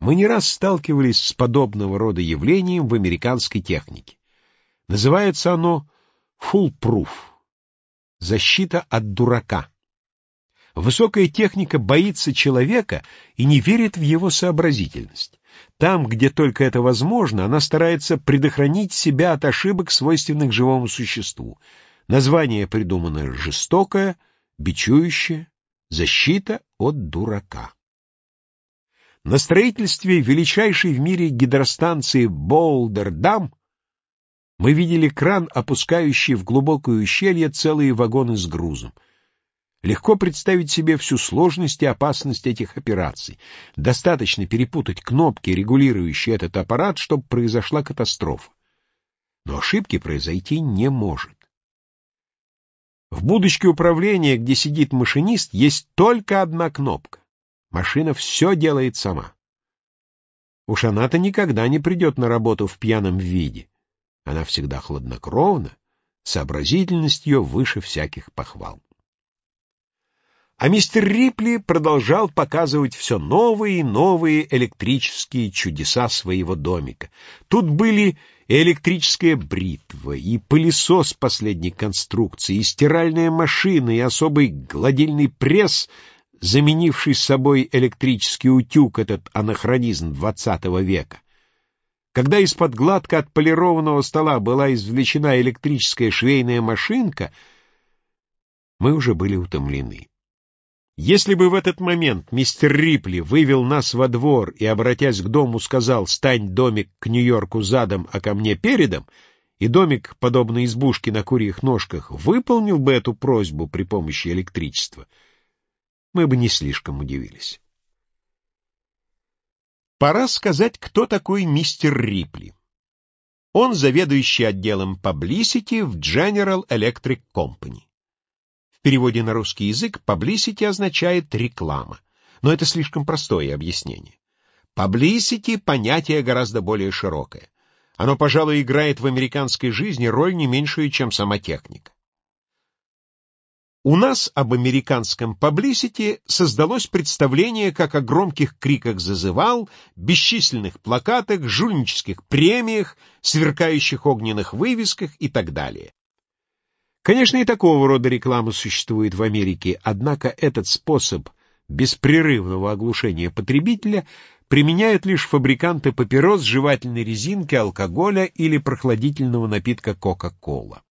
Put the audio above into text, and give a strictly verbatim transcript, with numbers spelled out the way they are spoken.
Мы не раз сталкивались с подобного рода явлением в американской технике. Называется оно «foolproof» — защита от дурака. Высокая техника боится человека и не верит в его сообразительность. Там, где только это возможно, она старается предохранить себя от ошибок, свойственных живому существу. Название придумано жестокое, бичующее, защита от дурака. На строительстве величайшей в мире гидростанции Боулдер-Дам мы видели кран, опускающий в глубокое ущелье целые вагоны с грузом. Легко представить себе всю сложность и опасность этих операций. Достаточно перепутать кнопки, регулирующие этот аппарат, чтобы произошла катастрофа. Но ошибки произойти не может. В будочке управления, где сидит машинист, есть только одна кнопка. Машина все делает сама. Уж она-то никогда не придет на работу в пьяном виде. Она всегда хладнокровна, сообразительность ее выше всяких похвал. А мистер Рипли продолжал показывать все новые и новые электрические чудеса своего домика. Тут были и электрическая бритва, и пылесос последней конструкции, и стиральная машина, и особый гладильный пресс, заменивший собой электрический утюг, этот анахронизм двадцатого века. Когда из-под гладко отполированного стола была извлечена электрическая швейная машинка, мы уже были утомлены. Если бы в этот момент мистер Рипли вывел нас во двор и, обратясь к дому, сказал: «Стань, домик, к Нью-Йорку задом, а ко мне передом», и домик, подобно избушке на курьих ножках, выполнил бы эту просьбу при помощи электричества, мы бы не слишком удивились. Пора сказать, кто такой мистер Рипли. Он заведующий отделом Publicity в General Electric Company. В переводе на русский язык publicity означает реклама, но это слишком простое объяснение. Publicity — понятие гораздо более широкое. Оно, пожалуй, играет в американской жизни роль не меньшую, чем сама техника. У нас об американском publicity создалось представление как о громких криках зазывал, бесчисленных плакатах, жульнических премиях, сверкающих огненных вывесках и так далее. Конечно, и такого рода реклама существует в Америке, однако этот способ беспрерывного оглушения потребителя применяют лишь фабриканты папирос, жевательной резинки, алкоголя или прохладительного напитка Кока-Кола.